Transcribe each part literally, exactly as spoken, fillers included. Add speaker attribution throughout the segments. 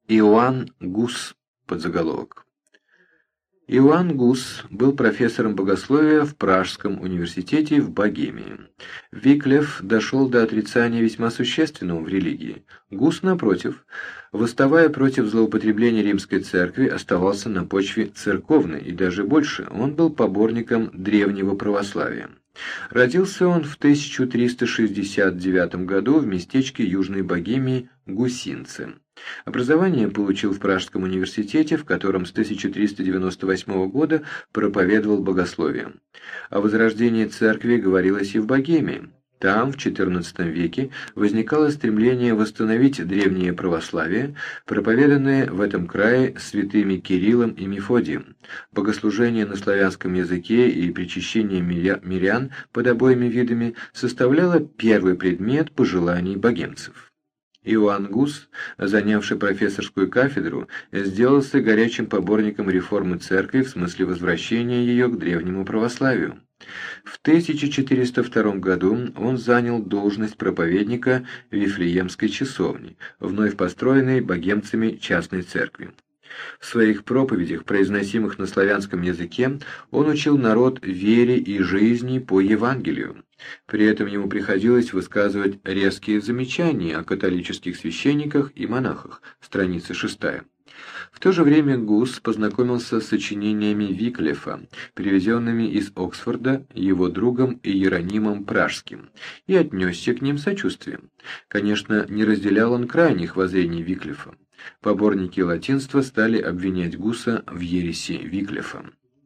Speaker 1: Иоанн Гус. Подзаголовок. Иоанн Гус был профессором богословия в Пражском университете в Богемии. Виклеф дошел до отрицания весьма существенного в религии. Гус, напротив, восставая против злоупотребления римской церкви, оставался на почве церковной, и даже больше, он был поборником древнего православия. Родился он в тысяча триста шестьдесят девятом году в местечке Южной Богемии Гусинце. Образование получил в Пражском университете, в котором с тысяча триста девяносто восьмого года проповедовал богословие. О возрождении церкви говорилось и в Богемии. Там, в четырнадцатом веке, возникало стремление восстановить древнее православие, проповеданное в этом крае святыми Кириллом и Мефодием. Богослужение на славянском языке и причащение мирян под обоими видами составляло первый предмет пожеланий богемцев. Иоанн Гус, занявший профессорскую кафедру, сделался горячим поборником реформы церкви в смысле возвращения ее к древнему православию. В тысяча четыреста втором году он занял должность проповедника Вифлеемской часовни, вновь построенной богемцами частной церкви. В своих проповедях, произносимых на славянском языке, он учил народ вере и жизни по Евангелию. При этом ему приходилось высказывать резкие замечания о католических священниках и монахах, страница шестая. В то же время Гус познакомился с сочинениями Виклефа, перевезенными из Оксфорда его другом Иеронимом Пражским, и отнесся к ним сочувствием. Конечно, не разделял он крайних воззрений Виклефа. Поборники латинства стали обвинять Гуса в ереси Виклефа.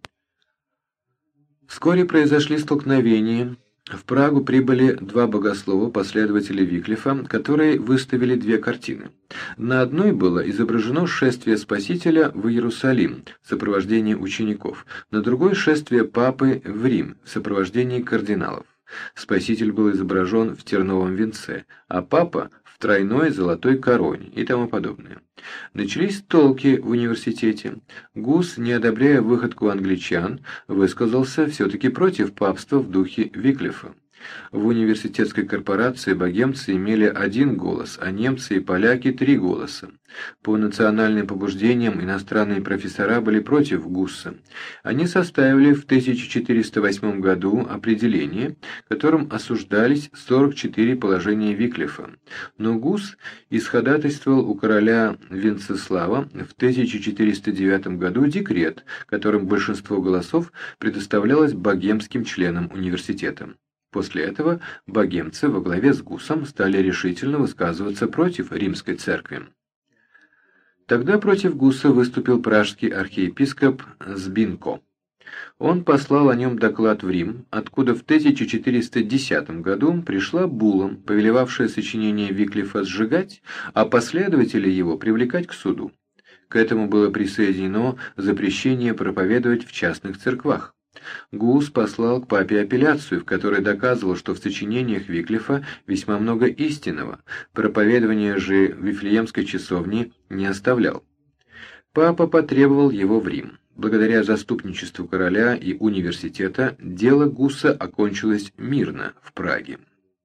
Speaker 1: Вскоре произошли столкновения. В Прагу прибыли два богослова, последователи Виклефа, которые выставили две картины. На одной было изображено шествие Спасителя в Иерусалим в сопровождении учеников, на другой шествие Папы в Рим в сопровождении кардиналов. Спаситель был изображен в терновом венце, а Папа в тройной золотой короне и тому подобное. Начались толки в университете. Гус, не одобряя выходку англичан, высказался все-таки против папства в духе Виклефа. В университетской корпорации богемцы имели один голос, а немцы и поляки – три голоса. По национальным побуждениям иностранные профессора были против Гусса. Они составили в тысяча четыреста восьмом году определение, которым осуждались сорок четыре положения Виклефа. Но Гус исходатайствовал у короля Венцеслава в тысяча четыреста девятом году декрет, которым большинство голосов предоставлялось богемским членам университета. После этого богемцы во главе с Гусом стали решительно высказываться против римской церкви. Тогда против Гуса выступил пражский архиепископ Збинко. Он послал о нем доклад в Рим, откуда в тысяча четыреста десятом году пришла булла, повелевавшая сочинение Виклефа сжигать, а последователей его привлекать к суду. К этому было присоединено запрещение проповедовать в частных церквах. Гус послал к папе апелляцию, в которой доказывал, что в сочинениях Виклефа весьма много истинного, проповедование же Вифлеемской часовни не оставлял. Папа потребовал его в Рим. Благодаря заступничеству короля и университета дело Гуса окончилось мирно в Праге.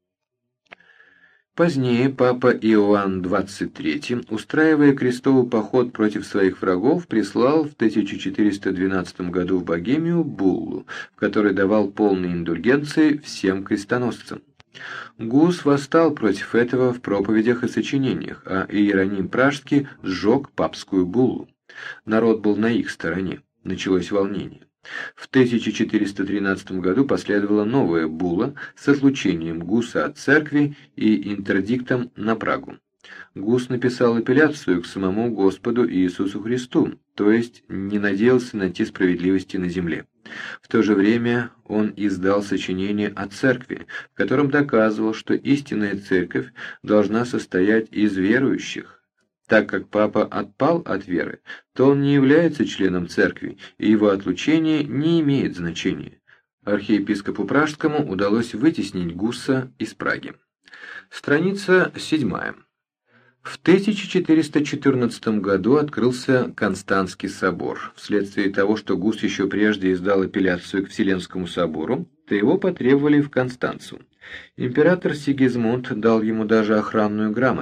Speaker 1: Позднее папа Иоанн двадцать третий, устраивая крестовый поход против своих врагов, прислал в тысяча четыреста двенадцатом году в Богемию буллу, в которой давал полные индульгенции всем крестоносцам. Гус восстал против этого в проповедях и сочинениях, а Иероним Пражский сжег папскую буллу. Народ был на их стороне. Началось волнение. В тысяча четыреста тринадцатом году последовала новая булла с отлучением Гуса от церкви и интердиктом на Прагу. Гус написал апелляцию к самому Господу Иисусу Христу, то есть не надеялся найти справедливости на земле. В то же время он издал сочинение о церкви, в котором доказывал, что истинная церковь должна состоять из верующих. Так как папа отпал от веры, то он не является членом церкви, и его отлучение не имеет значения. Архиепископу Пражскому удалось вытеснить Гуса из Праги. Страница седьмая. В тысяча четыреста четырнадцатом году открылся Константский собор. Вследствие того, что Гус еще прежде издал апелляцию к Вселенскому собору, то его потребовали в Констанцу. Император Сигизмунд дал ему даже охранную грамоту.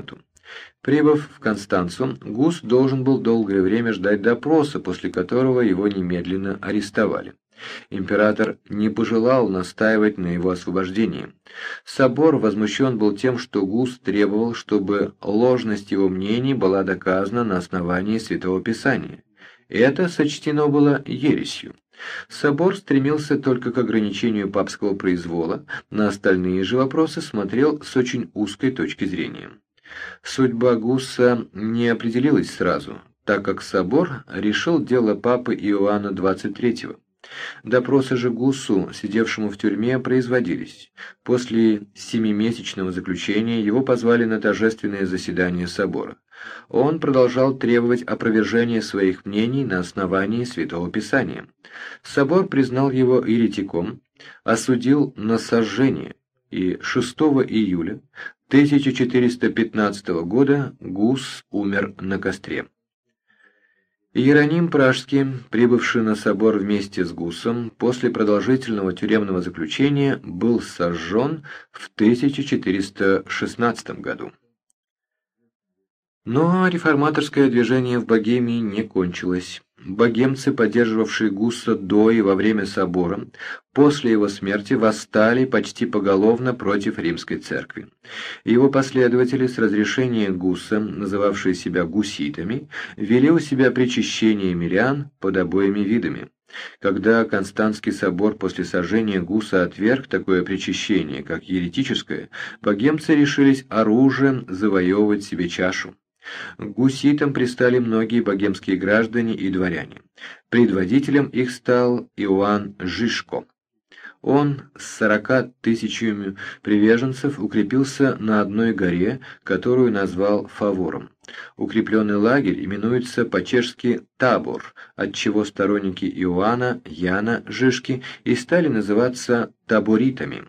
Speaker 1: Прибыв в Констанцу, Гус должен был долгое время ждать допроса, после которого его немедленно арестовали. Император не пожелал настаивать на его освобождении. Собор возмущен был тем, что Гус требовал, чтобы ложность его мнений была доказана на основании Святого Писания. Это сочтено было ересью. Собор стремился только к ограничению папского произвола, на остальные же вопросы смотрел с очень узкой точки зрения. Судьба Гуса не определилась сразу, так как собор решил дело папы Иоанна двадцать третьего. Допросы же Гусу, сидевшему в тюрьме, производились. После семимесячного заключения его позвали на торжественное заседание собора. Он продолжал требовать опровержения своих мнений на основании Святого Писания. Собор признал его еретиком, осудил на сожжение, и шестого июля тысяча четыреста пятнадцатого года Гус умер на костре. Иероним Пражский, прибывший на собор вместе с Гусом, после продолжительного тюремного заключения был сожжен в тысяча четыреста шестнадцатом году. Но реформаторское движение в Богемии не кончилось. Богемцы, поддерживавшие Гуса до и во время собора, после его смерти восстали почти поголовно против римской церкви. Его последователи с разрешения Гуса, называвшие себя гуситами, вели у себя причащение мирян под обоими видами. Когда Константский собор после сожжения Гуса отверг такое причащение, как еретическое, богемцы решились оружием завоевывать себе чашу. К гуситам пристали многие богемские граждане и дворяне. Предводителем их стал Иоанн Жишко. Он с сорока тысячами приверженцев укрепился на одной горе, которую назвал Фавором. Укрепленный лагерь именуется по-чешски Табор, отчего сторонники Иоанна, Яна Жишки и стали называться таборитами.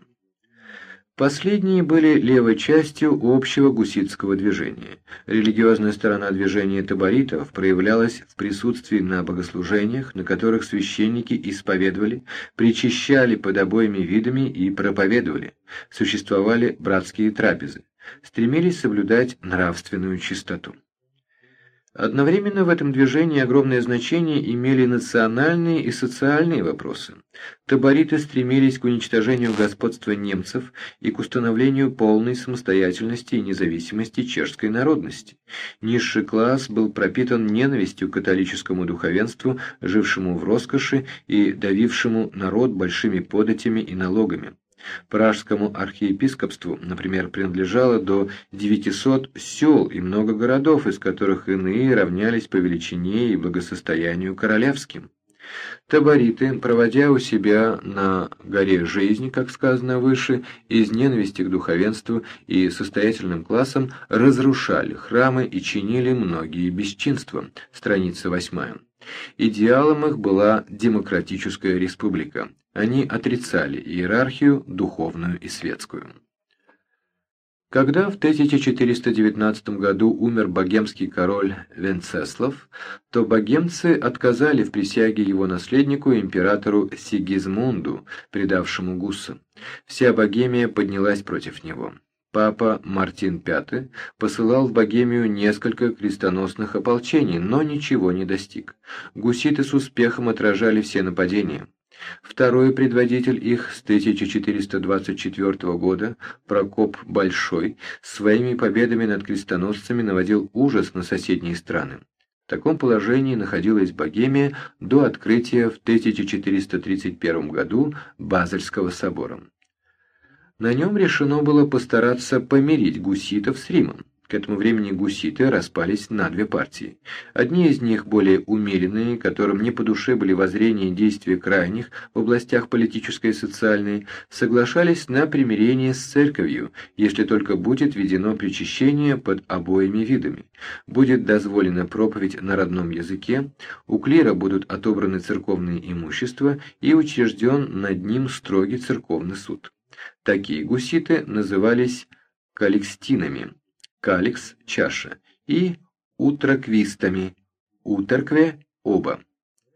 Speaker 1: Последние были левой частью общего гуситского движения. Религиозная сторона движения таборитов проявлялась в присутствии на богослужениях, на которых священники исповедовали, причащали под обоими видами и проповедовали. Существовали братские трапезы. Стремились соблюдать нравственную чистоту. Одновременно в этом движении огромное значение имели национальные и социальные вопросы. Табориты стремились к уничтожению господства немцев и к установлению полной самостоятельности и независимости чешской народности. Низший класс был пропитан ненавистью к католическому духовенству, жившему в роскоши и давившему народ большими податями и налогами. Пражскому архиепископству, например, принадлежало до девятисот сел и много городов, из которых иные равнялись по величине и благосостоянию королевским. Табориты, проводя у себя на горе жизнь, как сказано выше, из ненависти к духовенству и состоятельным классам, разрушали храмы и чинили многие бесчинства. Страница восьмая. Идеалом их была демократическая республика. Они отрицали иерархию духовную и светскую. Когда в тысяча четыреста девятнадцатом году умер богемский король Венцеслав, то богемцы отказали в присяге его наследнику императору Сигизмунду, предавшему Гуса. Вся Богемия поднялась против него. Папа Мартин Пятый посылал в Богемию несколько крестоносных ополчений, но ничего не достиг. Гуситы с успехом отражали все нападения. Второй предводитель их с тысяча четыреста двадцать четвёртого года, Прокоп Большой, своими победами над крестоносцами наводил ужас на соседние страны. В таком положении находилась Богемия до открытия в тысяча четыреста тридцать первом году Базельского собора. На нем решено было постараться помирить гуситов с Римом. К этому времени гуситы распались на две партии. Одни из них, более умеренные, которым не по душе были воззрения и действия крайних в областях политической и социальной, соглашались на примирение с церковью, если только будет введено причащение под обоими видами, будет дозволена проповедь на родном языке, у клира будут отобраны церковные имущества и учрежден над ним строгий церковный суд. Такие гуситы назывались каликстинами, каликс – чаша, и утраквистами, утеркве – оба.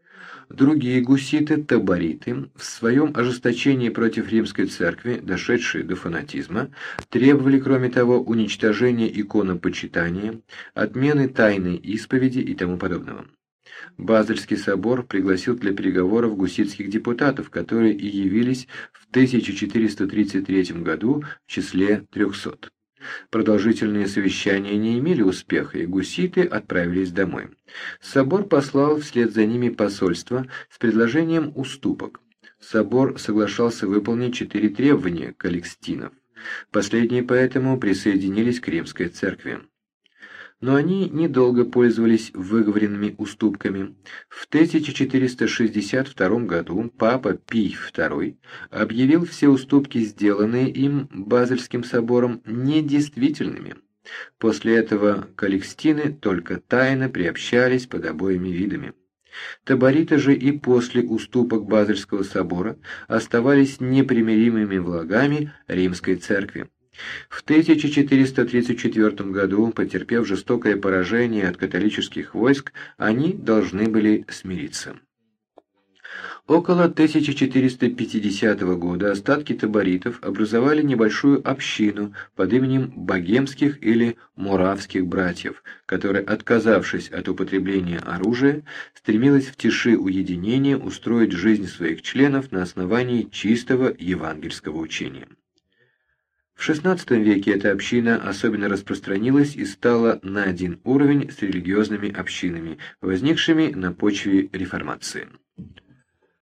Speaker 1: Другие гуситы, табориты, в своем ожесточении против римской церкви, дошедшие до фанатизма, требовали, кроме того, уничтожения иконопочитания, отмены тайной исповеди и тому подобного. Базельский собор пригласил для переговоров гуситских депутатов, которые и явились в тысяча четыреста тридцать третьем году в числе трехсот. Продолжительные совещания не имели успеха, и гуситы отправились домой. Собор послал вслед за ними посольство с предложением уступок. Собор соглашался выполнить четыре требования каликстинов. Последние поэтому присоединились к римской церкви. Но они недолго пользовались выговоренными уступками. В тысяча четыреста шестьдесят втором году папа Пий второй объявил все уступки, сделанные им Базельским собором, недействительными. После этого каликстины только тайно приобщались под обоими видами. Табориты же и после уступок Базельского собора оставались непримиримыми врагами римской церкви. В тысяча четыреста тридцать четвёртом году, потерпев жестокое поражение от католических войск, они должны были смириться. Около тысяча четыреста пятидесятого года остатки таборитов образовали небольшую общину под именем богемских или моравских братьев, которая, отказавшись от употребления оружия, стремилась в тиши уединения устроить жизнь своих членов на основании чистого евангельского учения. В шестнадцатом веке эта община особенно распространилась и стала на один уровень с религиозными общинами, возникшими на почве реформации.